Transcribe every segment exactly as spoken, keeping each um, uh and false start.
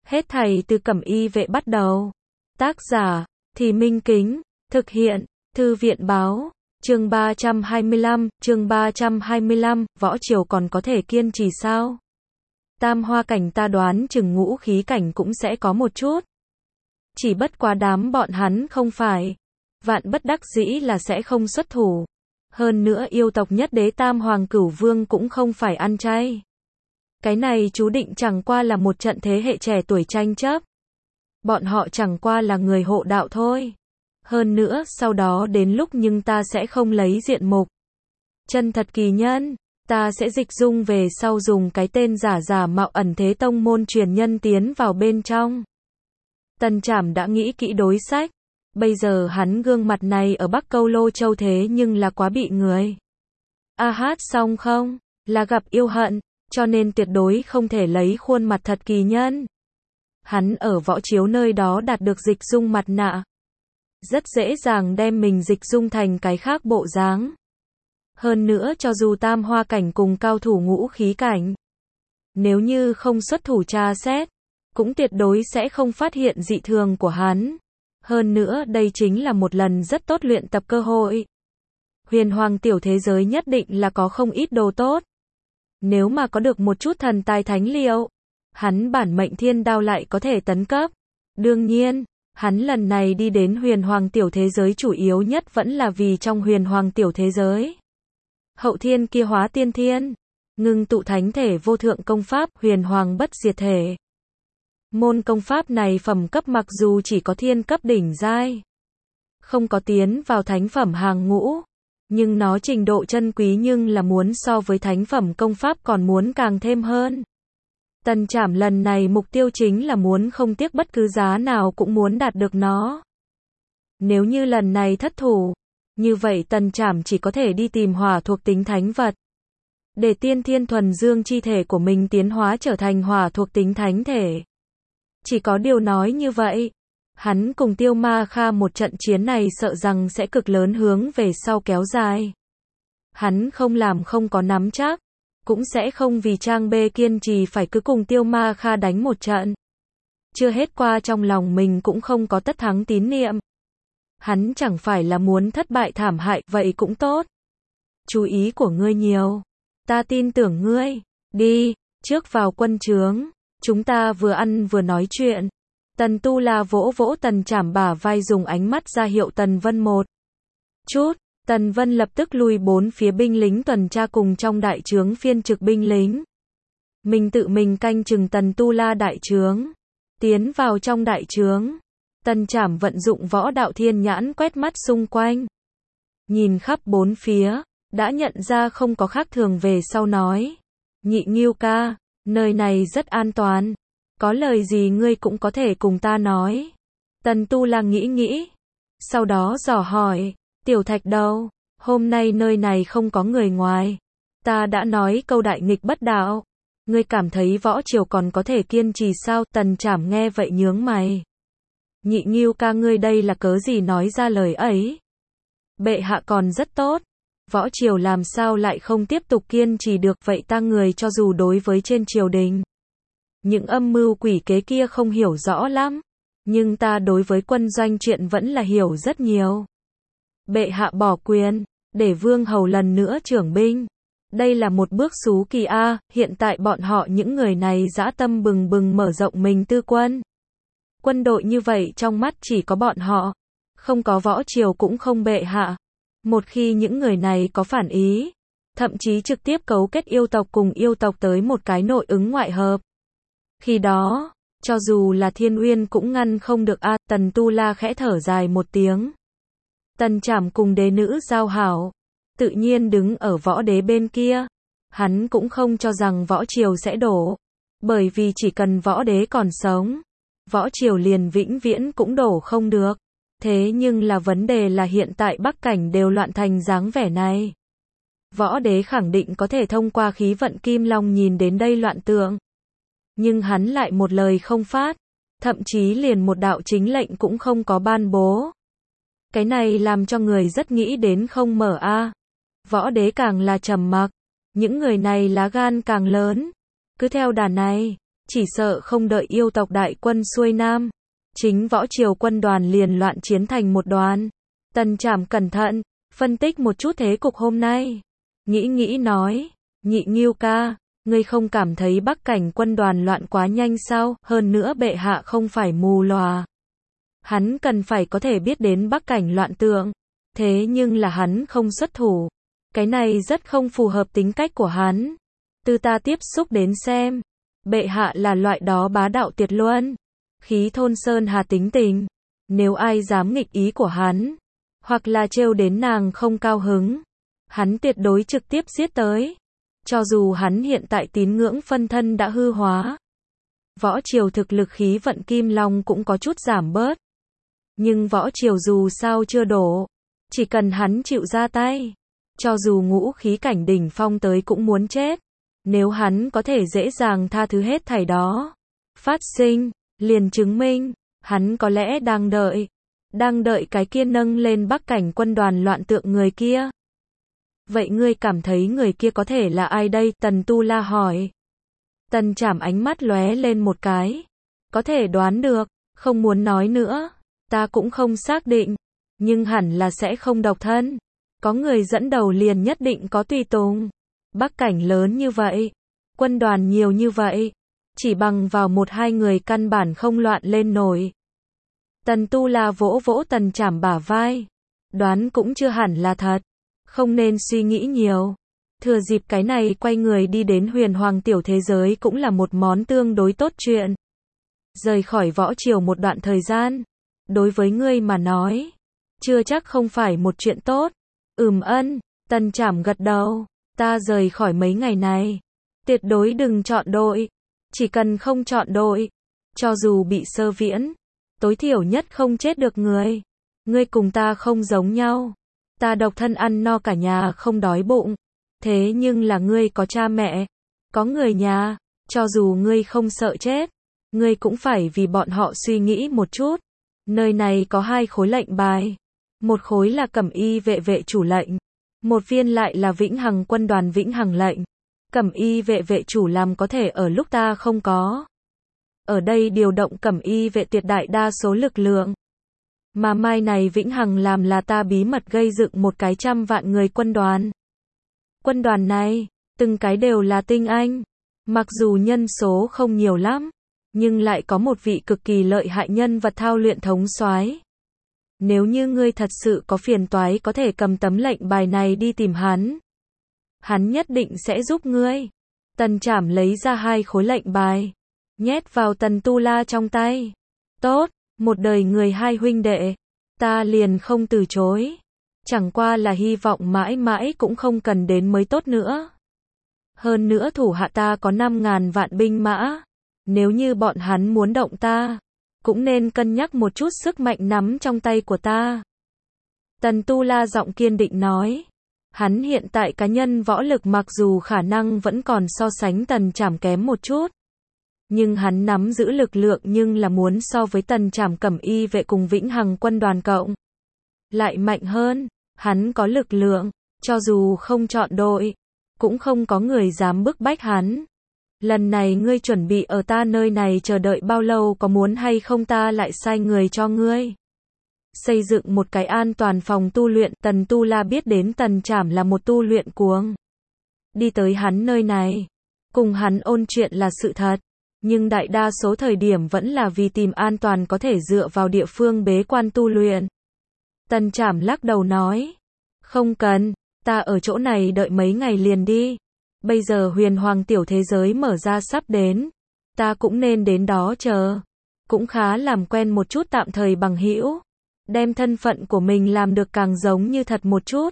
Hết thảy từ Cẩm Y vệ bắt đầu. Tác giả, Thì Minh Kính, thực hiện, Thư viện báo, chương ba trăm hai mươi lăm, chương ba trăm hai mươi lăm, võ triều còn có thể kiên trì sao? Tam hoa cảnh ta đoán chừng ngũ khí cảnh cũng sẽ có một chút. Chỉ bất quá đám bọn hắn không phải. Vạn bất đắc dĩ là sẽ không xuất thủ. Hơn nữa yêu tộc nhất đế Tam Hoàng Cửu Vương cũng không phải ăn chay. Cái này chú định chẳng qua là một trận thế hệ trẻ tuổi tranh chấp. Bọn họ chẳng qua là người hộ đạo thôi. Hơn nữa, sau đó đến lúc nhưng ta sẽ không lấy diện mục. Chân thật kỳ nhân, ta sẽ dịch dung về sau dùng cái tên giả giả mạo ẩn thế tông môn truyền nhân tiến vào bên trong. Tần Trảm đã nghĩ kỹ đối sách. Bây giờ hắn gương mặt này ở Bắc Câu Lô Châu thế nhưng là quá bị người. A hát xong không? Là gặp yêu hận, cho nên tuyệt đối không thể lấy khuôn mặt thật kỳ nhân. Hắn ở võ chiếu nơi đó đạt được dịch dung mặt nạ. Rất dễ dàng đem mình dịch dung thành cái khác bộ dáng. Hơn nữa cho dù tam hoa cảnh cùng cao thủ ngũ khí cảnh. Nếu như không xuất thủ tra xét, cũng tuyệt đối sẽ không phát hiện dị thường của hắn. Hơn nữa đây chính là một lần rất tốt luyện tập cơ hội. Huyền hoàng tiểu thế giới nhất định là có không ít đồ tốt. Nếu mà có được một chút thần tài thánh liệu, hắn bản mệnh thiên đao lại có thể tấn cấp. Đương nhiên, hắn lần này đi đến huyền hoàng tiểu thế giới chủ yếu nhất vẫn là vì trong huyền hoàng tiểu thế giới. Hậu thiên kia hóa tiên thiên, ngưng tụ thánh thể vô thượng công pháp huyền hoàng bất diệt thể. Môn công pháp này phẩm cấp mặc dù chỉ có thiên cấp đỉnh giai, không có tiến vào thánh phẩm hàng ngũ, nhưng nó trình độ chân quý nhưng là muốn so với thánh phẩm công pháp còn muốn càng thêm hơn. Tần Trảm lần này mục tiêu chính là muốn không tiếc bất cứ giá nào cũng muốn đạt được nó. Nếu như lần này thất thủ, như vậy Tần Trảm chỉ có thể đi tìm hỏa thuộc tính thánh vật. Để tiên thiên thuần dương chi thể của mình tiến hóa trở thành hỏa thuộc tính thánh thể. Chỉ có điều nói như vậy, hắn cùng Tiêu Ma Kha một trận chiến này sợ rằng sẽ cực lớn hướng về sau kéo dài. Hắn không làm không có nắm chắc, cũng sẽ không vì Trang Bê kiên trì phải cứ cùng Tiêu Ma Kha đánh một trận. Chưa hết qua trong lòng mình cũng không có tất thắng tín niệm. Hắn chẳng phải là muốn thất bại thảm hại, vậy cũng tốt. Chú ý của ngươi nhiều. Ta tin tưởng ngươi. Đi, trước vào quân trướng. Chúng ta vừa ăn vừa nói chuyện. Tần Tu La vỗ vỗ Tần Trảm bả vai dùng ánh mắt ra hiệu Tần Vân một chút. Tần Vân lập tức lui bốn phía binh lính tuần tra cùng trong đại trướng phiên trực binh lính. Mình tự mình canh chừng Tần Tu La đại trướng. Tiến vào trong đại trướng. Tần Trảm vận dụng võ đạo thiên nhãn quét mắt xung quanh. Nhìn khắp bốn phía, đã nhận ra không có khác thường về sau nói. Nhị Ngưu ca, nơi này rất an toàn. Có lời gì ngươi cũng có thể cùng ta nói. Tần Tu La nghĩ nghĩ. Sau đó dò hỏi. Tiểu Thạch đâu? Hôm nay nơi này không có người ngoài. Ta đã nói câu đại nghịch bất đạo. Ngươi cảm thấy võ triều còn có thể kiên trì sao? Tần Trảm nghe vậy nhướng mày. Nhị Ngưu ca ngươi đây là cớ gì nói ra lời ấy? Bệ hạ còn rất tốt. Võ triều làm sao lại không tiếp tục kiên trì được vậy ta người cho dù đối với trên triều đình. Những âm mưu quỷ kế kia không hiểu rõ lắm. Nhưng ta đối với quân doanh chuyện vẫn là hiểu rất nhiều. Bệ hạ bỏ quyền, để vương hầu lần nữa trưởng binh. Đây là một bước xú kỳ a, hiện tại bọn họ những người này dã tâm bừng bừng mở rộng mình tư quân. Quân đội như vậy trong mắt chỉ có bọn họ, không có võ triều cũng không bệ hạ. Một khi những người này có phản ý, thậm chí trực tiếp cấu kết yêu tộc cùng yêu tộc tới một cái nội ứng ngoại hợp. Khi đó, cho dù là Thiên Uyên cũng ngăn không được a. Tần Tu La khẽ thở dài một tiếng. Tần Trảm cùng đế nữ giao hảo, tự nhiên đứng ở võ đế bên kia. Hắn cũng không cho rằng võ triều sẽ đổ, bởi vì chỉ cần võ đế còn sống, võ triều liền vĩnh viễn cũng đổ không được. Thế nhưng là vấn đề là hiện tại Bắc cảnh đều loạn thành dáng vẻ này. Võ đế khẳng định có thể thông qua khí vận Kim Long nhìn đến đây loạn tượng. Nhưng hắn lại một lời không phát, thậm chí liền một đạo chính lệnh cũng không có ban bố. Cái này làm cho người rất nghĩ đến không mở a. Võ đế càng là trầm mặc, những người này lá gan càng lớn. Cứ theo đà này, chỉ sợ không đợi yêu tộc đại quân xuôi nam, chính võ triều quân đoàn liền loạn chiến thành một đoàn. Tần Trảm cẩn thận, phân tích một chút thế cục hôm nay. Nghĩ nghĩ nói, Nhị Ngưu ca, ngươi không cảm thấy Bắc cảnh quân đoàn loạn quá nhanh sao, hơn nữa bệ hạ không phải mù lòa. Hắn cần phải có thể biết đến Bắc cảnh loạn tượng, thế nhưng là hắn không xuất thủ. Cái này rất không phù hợp tính cách của hắn. Từ ta tiếp xúc đến xem, bệ hạ là loại đó bá đạo tuyệt luân, khí thôn sơn hà tính tình. Nếu ai dám nghịch ý của hắn, hoặc là trêu đến nàng không cao hứng, hắn tuyệt đối trực tiếp giết tới. Cho dù hắn hiện tại tín ngưỡng phân thân đã hư hóa, võ triều thực lực khí vận kim long cũng có chút giảm bớt. Nhưng võ triều dù sao chưa đổ, chỉ cần hắn chịu ra tay, cho dù ngũ khí cảnh đỉnh phong tới cũng muốn chết. Nếu hắn có thể dễ dàng tha thứ hết thảy đó phát sinh, liền chứng minh, hắn có lẽ đang đợi, đang đợi cái kia nâng lên Bắc cảnh quân đoàn loạn tượng người kia. Vậy ngươi cảm thấy người kia có thể là ai đây? Tần Tu La hỏi. Tần Trảm ánh mắt lóe lên một cái. Có thể đoán được, không muốn nói nữa. Ta cũng không xác định, nhưng hẳn là sẽ không độc thân. Có người dẫn đầu liền nhất định có tùy tùng. Bắc cảnh lớn như vậy, quân đoàn nhiều như vậy, chỉ bằng vào một hai người căn bản không loạn lên nổi. Tần Tu La vỗ vỗ Tần Trảm bả vai. Đoán cũng chưa hẳn là thật, không nên suy nghĩ nhiều. Thừa dịp cái này quay người đi đến huyền hoàng tiểu thế giới cũng là một món tương đối tốt chuyện. Rời khỏi võ triều một đoạn thời gian, đối với ngươi mà nói, chưa chắc không phải một chuyện tốt. Ừm ân, Tần Trảm gật đầu. Ta rời khỏi mấy ngày này, tuyệt đối đừng chọn đội. Chỉ cần không chọn đội, cho dù bị sơ viễn, tối thiểu nhất không chết được người. Ngươi cùng ta không giống nhau. Ta độc thân ăn no cả nhà không đói bụng. Thế nhưng là ngươi có cha mẹ, có người nhà, cho dù ngươi không sợ chết, ngươi cũng phải vì bọn họ suy nghĩ một chút. Nơi này có hai khối lệnh bài. Một khối là Cẩm Y vệ vệ chủ lệnh, một viên lại là Vĩnh Hằng quân đoàn Vĩnh Hằng lệnh. Cẩm Y vệ vệ chủ làm có thể ở lúc ta không có. Ở đây điều động Cẩm Y vệ tuyệt đại đa số lực lượng. Mà mai này Vĩnh Hằng làm là ta bí mật gây dựng một cái trăm vạn người quân đoàn. Quân đoàn này, từng cái đều là tinh anh. Mặc dù nhân số không nhiều lắm, nhưng lại có một vị cực kỳ lợi hại nhân vật thao luyện thống soái. Nếu như ngươi thật sự có phiền toái có thể cầm tấm lệnh bài này đi tìm hắn. Hắn nhất định sẽ giúp ngươi. Tần Trảm lấy ra hai khối lệnh bài, nhét vào Tần Tu La trong tay. Tốt, một đời người hai huynh đệ, ta liền không từ chối. Chẳng qua là hy vọng mãi mãi cũng không cần đến mới tốt nữa. Hơn nữa thủ hạ ta có năm ngàn vạn binh mã. Nếu như bọn hắn muốn động ta, cũng nên cân nhắc một chút sức mạnh nắm trong tay của ta. Tần Tu La giọng kiên định nói. Hắn hiện tại cá nhân võ lực mặc dù khả năng vẫn còn so sánh Tần Trảm kém một chút. Nhưng hắn nắm giữ lực lượng nhưng là muốn so với Tần Trảm Cẩm Y vệ cùng Vĩnh Hằng quân đoàn cộng. Lại mạnh hơn, hắn có lực lượng, cho dù không chọn đội, cũng không có người dám bức bách hắn. Lần này ngươi chuẩn bị ở ta nơi này chờ đợi bao lâu, có muốn hay không ta lại sai người cho ngươi xây dựng một cái an toàn phòng tu luyện. Tần Tu La biết đến Tần Trảm là một tu luyện cuồng. Đi tới hắn nơi này, cùng hắn ôn chuyện là sự thật, nhưng đại đa số thời điểm vẫn là vì tìm an toàn có thể dựa vào địa phương bế quan tu luyện. Tần Trảm lắc đầu nói, không cần, ta ở chỗ này đợi mấy ngày liền đi. Bây giờ huyền hoàng tiểu thế giới mở ra sắp đến, ta cũng nên đến đó chờ. Cũng khá làm quen một chút tạm thời bằng hữu, đem thân phận của mình làm được càng giống như thật một chút.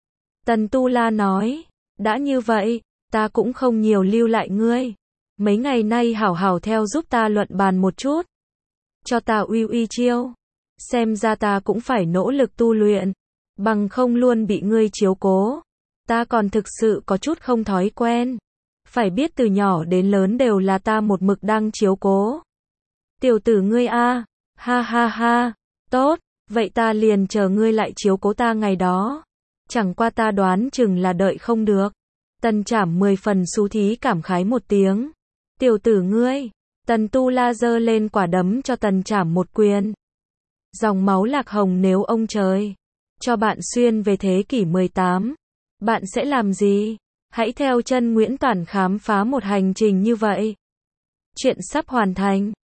Tần Tu La nói, đã như vậy, ta cũng không nhiều lưu lại ngươi. Mấy ngày nay hảo hảo theo giúp ta luận bàn một chút. Cho ta uy uy chiêu. Xem ra ta cũng phải nỗ lực tu luyện, bằng không luôn bị ngươi chiếu cố. Ta còn thực sự có chút không thói quen. Phải biết từ nhỏ đến lớn đều là ta một mực đang chiếu cố. Tiểu tử ngươi a, ha ha ha, tốt, vậy ta liền chờ ngươi lại chiếu cố ta ngày đó. Chẳng qua ta đoán chừng là đợi không được. Tần Trảm mười phần xú thí cảm khái một tiếng. Tiểu tử ngươi, Tần Tu La giơ lên quả đấm cho Tần Trảm một quyền. Dòng máu lạc hồng, nếu ông trời cho bạn xuyên về thế kỷ mười tám, bạn sẽ làm gì? Hãy theo chân Nguyễn Toản khám phá một hành trình như vậy. Chuyện sắp hoàn thành.